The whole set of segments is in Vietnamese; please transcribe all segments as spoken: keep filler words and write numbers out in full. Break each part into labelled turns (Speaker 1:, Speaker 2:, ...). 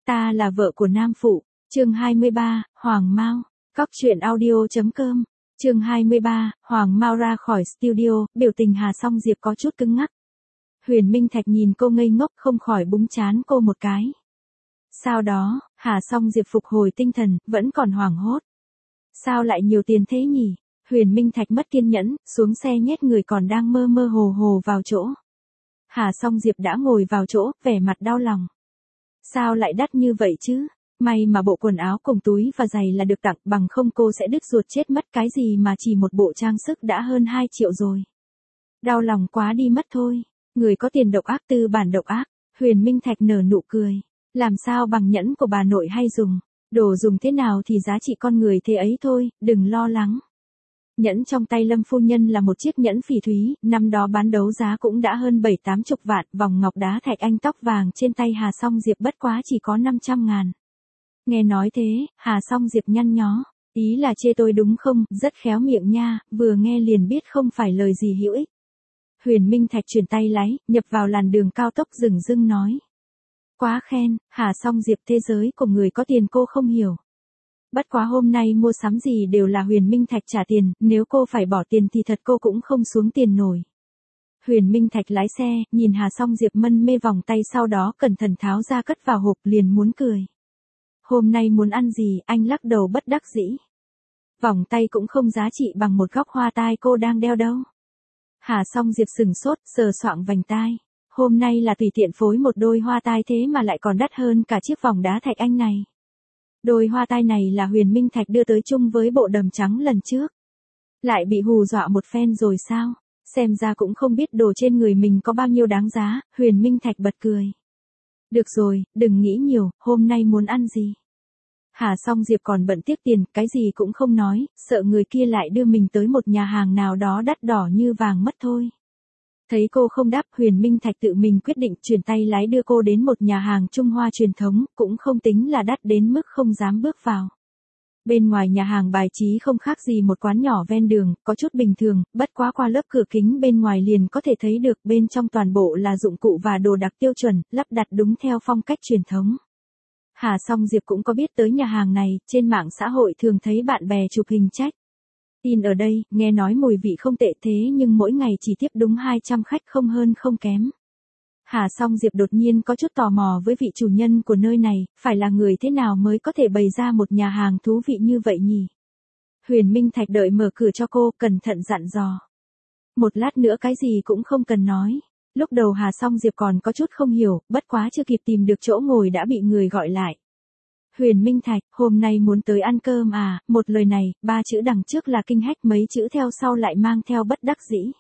Speaker 1: Ta là vợ của Nam Phụ, chương hai mươi ba, Hoàng Mao, cóc truyện audio chấm com, chương hai mươi ba, Hoàng Mao ra khỏi studio, biểu tình Hà Song Diệp có chút cứng ngắc. Huyền Minh Thạch nhìn cô ngây ngốc không khỏi búng trán cô một cái. Sau đó, Hà Song Diệp phục hồi tinh thần, vẫn còn hoảng hốt. Sao lại nhiều tiền thế nhỉ? Huyền Minh Thạch mất kiên nhẫn, xuống xe nhét người còn đang mơ mơ hồ hồ vào chỗ. Hà Song Diệp đã ngồi vào chỗ, vẻ mặt đau lòng. Sao lại đắt như vậy chứ? May mà bộ quần áo cùng túi và giày là được tặng, bằng không cô sẽ đứt ruột chết mất, cái gì mà chỉ một bộ trang sức đã hơn hai triệu rồi. Đau lòng quá đi mất thôi. Người có tiền độc ác tư bản độc ác. Huyền Minh Thạch nở nụ cười. Làm sao bằng nhẫn của bà nội hay dùng. Đồ dùng thế nào thì giá trị con người thế ấy thôi, đừng lo lắng. Nhẫn trong tay Lâm phu nhân là một chiếc nhẫn phỉ thúy, năm đó bán đấu giá cũng đã hơn bảy tám chục vạn, vòng ngọc đá thạch anh tóc vàng trên tay Hà Song Diệp bất quá chỉ có năm trăm ngàn. Nghe nói thế, Hà Song Diệp nhăn nhó, ý là chê tôi đúng không, rất khéo miệng nha, vừa nghe liền biết không phải lời gì hữu ích. Huyền Minh Thạch chuyển tay lái, nhập vào làn đường cao tốc dừng dưng nói. Quá khen, Hà Song Diệp, thế giới của người có tiền cô không hiểu. Bất quá hôm nay mua sắm gì đều là Huyền Minh Thạch trả tiền, nếu cô phải bỏ tiền thì thật cô cũng không xuống tiền nổi. Huyền Minh Thạch lái xe, nhìn Hà Song Diệp mân mê vòng tay, sau đó cẩn thận tháo ra cất vào hộp, liền muốn cười. Hôm nay muốn ăn gì, anh lắc đầu bất đắc dĩ. Vòng tay cũng không giá trị bằng một góc hoa tai cô đang đeo đâu. Hà Song Diệp sừng sốt, sờ soạng vành tai. Hôm nay là tùy tiện phối một đôi hoa tai thế mà lại còn đắt hơn cả chiếc vòng đá thạch anh này. Đôi hoa tai này là Huyền Minh Thạch đưa tới chung với bộ đầm trắng lần trước. Lại bị hù dọa một phen rồi sao? Xem ra cũng không biết đồ trên người mình có bao nhiêu đáng giá, Huyền Minh Thạch bật cười. Được rồi, đừng nghĩ nhiều, hôm nay muốn ăn gì? Hà Song Diệp còn bận tiếc tiền, cái gì cũng không nói, sợ người kia lại đưa mình tới một nhà hàng nào đó đắt đỏ như vàng mất thôi. Thấy cô không đáp, Huyền Minh Thạch tự mình quyết định chuyển tay lái đưa cô đến một nhà hàng Trung Hoa truyền thống, cũng không tính là đắt đến mức không dám bước vào. Bên ngoài nhà hàng bài trí không khác gì một quán nhỏ ven đường, có chút bình thường, bất quá qua lớp cửa kính bên ngoài liền có thể thấy được bên trong toàn bộ là dụng cụ và đồ đạc tiêu chuẩn, lắp đặt đúng theo phong cách truyền thống. Hà Song Diệp cũng có biết tới nhà hàng này, trên mạng xã hội thường thấy bạn bè chụp hình check in ở đây, nghe nói mùi vị không tệ thế nhưng mỗi ngày chỉ tiếp đúng hai trăm khách, không hơn không kém. Hà Song Diệp đột nhiên có chút tò mò với vị chủ nhân của nơi này, phải là người thế nào mới có thể bày ra một nhà hàng thú vị như vậy nhỉ? Huyền Minh Thạch đợi mở cửa cho cô, cẩn thận dặn dò. Một lát nữa cái gì cũng không cần nói. Lúc đầu Hà Song Diệp còn có chút không hiểu, bất quá chưa kịp tìm được chỗ ngồi đã bị người gọi lại. Huyền Minh Thạch, hôm nay muốn tới ăn cơm à? Một lời này, ba chữ đằng trước là kinh hách, mấy chữ theo sau lại mang theo bất đắc dĩ.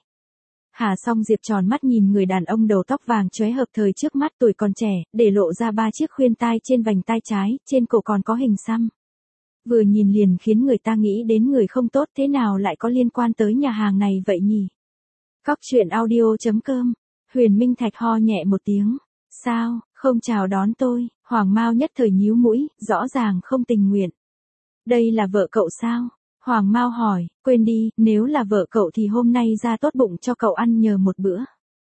Speaker 1: Hà Song Diệp tròn mắt nhìn người đàn ông đầu tóc vàng chóe hợp thời trước mắt, tuổi còn trẻ, để lộ ra ba chiếc khuyên tai trên vành tai trái, trên cổ còn có hình xăm. Vừa nhìn liền khiến người ta nghĩ đến người không tốt, thế nào lại có liên quan tới nhà hàng này vậy nhỉ? Cóc truyện audio chấm com. Huyền Minh Thạch ho nhẹ một tiếng. Sao, không chào đón tôi? Hoàng Mao nhất thời nhíu mũi, rõ ràng không tình nguyện. Đây là vợ cậu sao? Hoàng Mao hỏi, quên đi, nếu là vợ cậu thì hôm nay ra tốt bụng cho cậu ăn nhờ một bữa.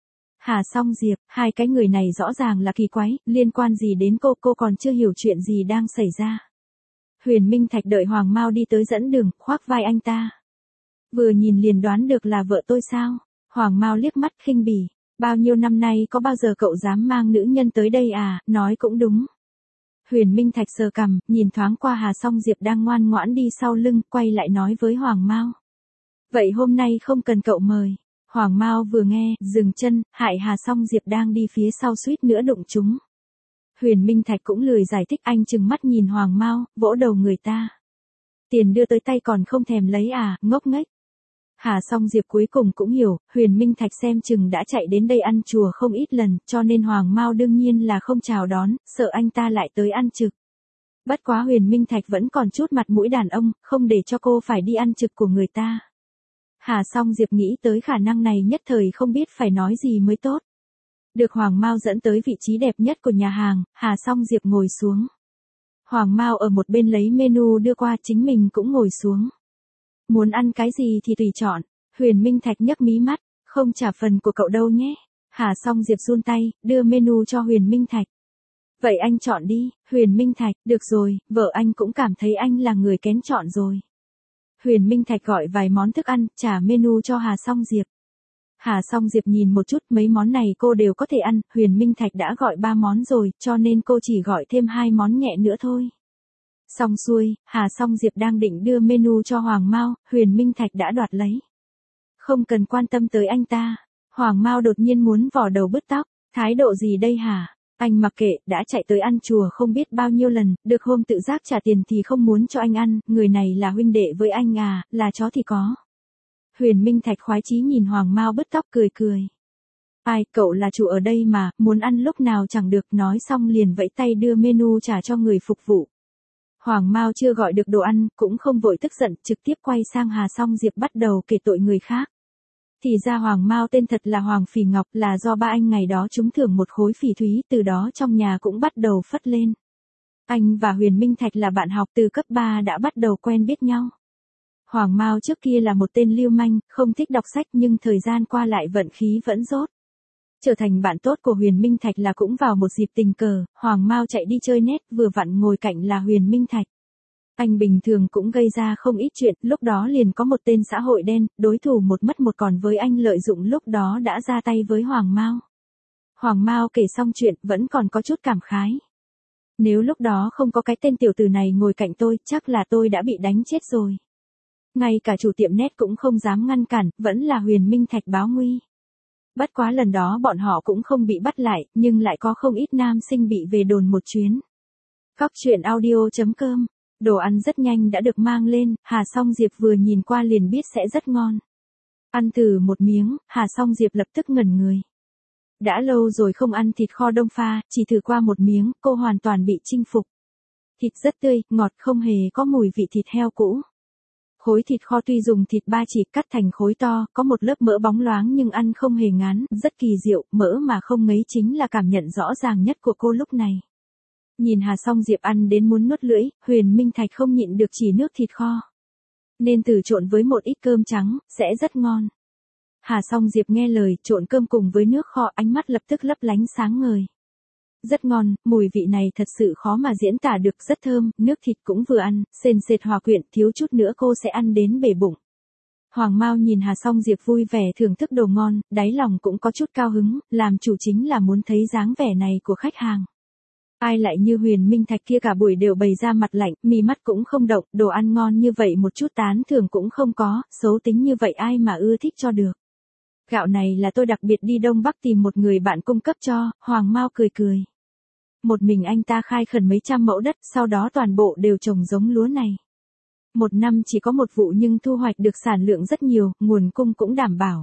Speaker 1: Hà Song Diệp, hai cái người này rõ ràng là kỳ quái, liên quan gì đến cô, cô còn chưa hiểu chuyện gì đang xảy ra. Huyền Minh Thạch đợi Hoàng Mao đi tới dẫn đường, khoác vai anh ta. Vừa nhìn liền đoán được là vợ tôi sao? Hoàng Mao liếc mắt khinh bỉ. Bao nhiêu năm nay có bao giờ cậu dám mang nữ nhân tới đây à, nói cũng đúng. Huyền Minh Thạch sờ cằm, nhìn thoáng qua Hà Song Diệp đang ngoan ngoãn đi sau lưng, quay lại nói với Hoàng Mao. Vậy hôm nay không cần cậu mời. Hoàng Mao vừa nghe, dừng chân, hại Hà Song Diệp đang đi phía sau suýt nữa đụng chúng. Huyền Minh Thạch cũng lười giải thích, anh chừng mắt nhìn Hoàng Mao, vỗ đầu người ta. Tiền đưa tới tay còn không thèm lấy à, ngốc nghếch. Hà Song Diệp cuối cùng cũng hiểu, Huyền Minh Thạch xem chừng đã chạy đến đây ăn chùa không ít lần, cho nên Hoàng Mao đương nhiên là không chào đón, sợ anh ta lại tới ăn trực. Bất quá Huyền Minh Thạch vẫn còn chút mặt mũi đàn ông, không để cho cô phải đi ăn trực của người ta. Hà Song Diệp nghĩ tới khả năng này nhất thời không biết phải nói gì mới tốt. Được Hoàng Mao dẫn tới vị trí đẹp nhất của nhà hàng, Hà Song Diệp ngồi xuống. Hoàng Mao ở một bên lấy menu đưa qua, chính mình cũng ngồi xuống. Muốn ăn cái gì thì tùy chọn. Huyền Minh Thạch nhấc mí mắt, không trả phần của cậu đâu nhé. Hà Song Diệp run tay, đưa menu cho Huyền Minh Thạch. Vậy anh chọn đi, Huyền Minh Thạch, được rồi, vợ anh cũng cảm thấy anh là người kén chọn rồi. Huyền Minh Thạch gọi vài món thức ăn, trả menu cho Hà Song Diệp. Hà Song Diệp nhìn một chút, mấy món này cô đều có thể ăn, Huyền Minh Thạch đã gọi ba món rồi, cho nên cô chỉ gọi thêm hai món nhẹ nữa thôi. Xong xuôi, Hà Song Diệp đang định đưa menu cho Hoàng Mao, Huyền Minh Thạch đã đoạt lấy. Không cần quan tâm tới anh ta. Hoàng Mao đột nhiên muốn vò đầu bứt tóc, thái độ gì đây hả? Anh mặc kệ, đã chạy tới ăn chùa không biết bao nhiêu lần, được hôm tự giác trả tiền thì không muốn cho anh ăn, người này là huynh đệ với anh à, là chó thì có. Huyền Minh Thạch khoái chí nhìn Hoàng Mao bứt tóc cười cười. Ai, cậu là chủ ở đây mà, muốn ăn lúc nào chẳng được, nói xong liền vẫy tay đưa menu trả cho người phục vụ. Hoàng Mao chưa gọi được đồ ăn, cũng không vội tức giận, trực tiếp quay sang Hà Song Diệp bắt đầu kể tội người khác. Thì ra Hoàng Mao tên thật là Hoàng Phỉ Ngọc, là do ba anh ngày đó trúng thưởng một khối phỉ thúy, từ đó trong nhà cũng bắt đầu phất lên. Anh và Huyền Minh Thạch là bạn học từ cấp ba đã bắt đầu quen biết nhau. Hoàng Mao trước kia là một tên lưu manh, không thích đọc sách nhưng thời gian qua lại vận khí vẫn dốt. Trở thành bạn tốt của Huyền Minh Thạch là cũng vào một dịp tình cờ, Hoàng Mao chạy đi chơi net vừa vặn ngồi cạnh là Huyền Minh Thạch. Anh bình thường cũng gây ra không ít chuyện, lúc đó liền có một tên xã hội đen, đối thủ một mất một còn với anh lợi dụng lúc đó đã ra tay với Hoàng Mao. Hoàng Mao kể xong chuyện vẫn còn có chút cảm khái. Nếu lúc đó không có cái tên tiểu tử này ngồi cạnh tôi, chắc là tôi đã bị đánh chết rồi. Ngay cả chủ tiệm net cũng không dám ngăn cản, vẫn là Huyền Minh Thạch báo nguy. Bất quá lần đó bọn họ cũng không bị bắt lại, nhưng lại có không ít nam sinh bị về đồn một chuyến. Cóc truyện audio chấm com. Đồ ăn rất nhanh đã được mang lên, Hà Song Diệp vừa nhìn qua liền biết sẽ rất ngon. Ăn thử một miếng, Hà Song Diệp lập tức ngẩn người. Đã lâu rồi không ăn thịt kho Đông Pha, chỉ thử qua một miếng, cô hoàn toàn bị chinh phục. Thịt rất tươi, ngọt không hề có mùi vị thịt heo cũ. Khối thịt kho tuy dùng thịt ba chỉ cắt thành khối to, có một lớp mỡ bóng loáng nhưng ăn không hề ngán, rất kỳ diệu, mỡ mà không ngấy chính là cảm nhận rõ ràng nhất của cô lúc này. Nhìn Hà Song Diệp ăn đến muốn nuốt lưỡi, Huyền Minh Thạch không nhịn được chỉ nước thịt kho. Nên thử trộn với một ít cơm trắng, sẽ rất ngon. Hà Song Diệp nghe lời, trộn cơm cùng với nước kho, ánh mắt lập tức lấp lánh sáng ngời. Rất ngon, mùi vị này thật sự khó mà diễn tả được, rất thơm, nước thịt cũng vừa ăn, sền sệt hòa quyện, thiếu chút nữa cô sẽ ăn đến bể bụng. Hoàng Mao nhìn Hà Song Diệp vui vẻ thưởng thức đồ ngon, đáy lòng cũng có chút cao hứng, làm chủ chính là muốn thấy dáng vẻ này của khách hàng. Ai lại như Huyền Minh Thạch kia cả buổi đều bày ra mặt lạnh, mí mắt cũng không động, đồ ăn ngon như vậy một chút tán thưởng cũng không có, xấu tính như vậy ai mà ưa thích cho được. Gạo này là tôi đặc biệt đi Đông Bắc tìm một người bạn cung cấp cho, Hoàng Mao cười cười. Một mình anh ta khai khẩn mấy trăm mẫu đất, sau đó toàn bộ đều trồng giống lúa này. Một năm chỉ có một vụ nhưng thu hoạch được sản lượng rất nhiều, nguồn cung cũng đảm bảo.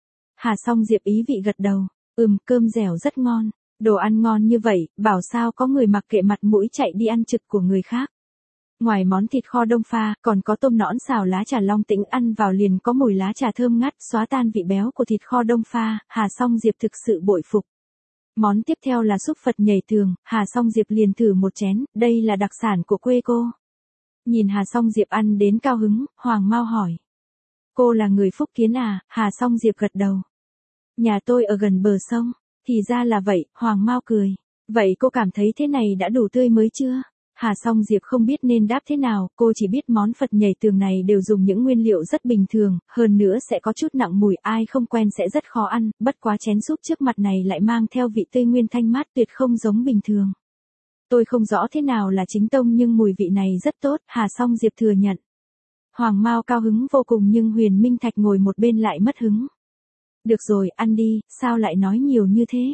Speaker 1: Hà Song Diệp ý vị gật đầu, ừm, cơm dẻo rất ngon. Đồ ăn ngon như vậy, bảo sao có người mặc kệ mặt mũi chạy đi ăn trực của người khác. Ngoài món thịt kho Đông Pha, còn có tôm nõn xào lá trà Long Tĩnh, ăn vào liền có mùi lá trà thơm ngát, xóa tan vị béo của thịt kho Đông Pha, Hà Song Diệp thực sự bội phục. Món tiếp theo là súp Phật nhảy tường, Hà Song Diệp liền thử một chén, đây là đặc sản của quê cô. Nhìn Hà Song Diệp ăn đến cao hứng, Hoàng Mao hỏi. Cô là người Phúc Kiến à, Hà Song Diệp gật đầu. Nhà tôi ở gần bờ sông. Thì ra là vậy, Hoàng Mao cười. Vậy cô cảm thấy thế này đã đủ tươi mới chưa? Hà Song Diệp không biết nên đáp thế nào, cô chỉ biết món Phật nhảy tường này đều dùng những nguyên liệu rất bình thường, hơn nữa sẽ có chút nặng mùi, ai không quen sẽ rất khó ăn, bất quá chén súp trước mặt này lại mang theo vị tươi nguyên thanh mát tuyệt không giống bình thường. Tôi không rõ thế nào là chính tông nhưng mùi vị này rất tốt, Hà Song Diệp thừa nhận. Hoàng Mao cao hứng vô cùng nhưng Huyền Minh Thạch ngồi một bên lại mất hứng. Được rồi, ăn đi, sao lại nói nhiều như thế?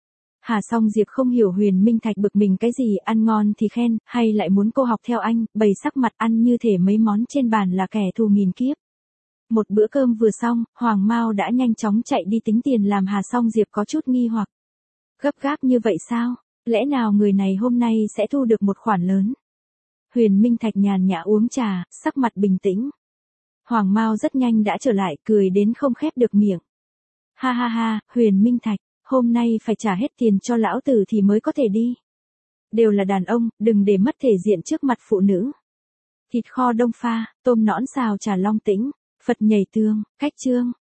Speaker 1: Hà Song Diệp không hiểu Huyền Minh Thạch bực mình cái gì, ăn ngon thì khen, hay lại muốn cô học theo anh, bày sắc mặt ăn như thể mấy món trên bàn là kẻ thù nghìn kiếp. Một bữa cơm vừa xong, Hoàng Mao đã nhanh chóng chạy đi tính tiền làm Hà Song Diệp có chút nghi hoặc. Gấp gáp như vậy sao? Lẽ nào người này hôm nay sẽ thu được một khoản lớn? Huyền Minh Thạch nhàn nhã uống trà, sắc mặt bình tĩnh. Hoàng Mao rất nhanh đã trở lại, cười đến không khép được miệng. Ha ha ha, Huyền Minh Thạch, hôm nay phải trả hết tiền cho lão tử thì mới có thể đi. Đều là đàn ông, đừng để mất thể diện trước mặt phụ nữ. Thịt kho Đông Pha, tôm nõn xào trà Long Tĩnh, Phật nhảy tường, cách chương.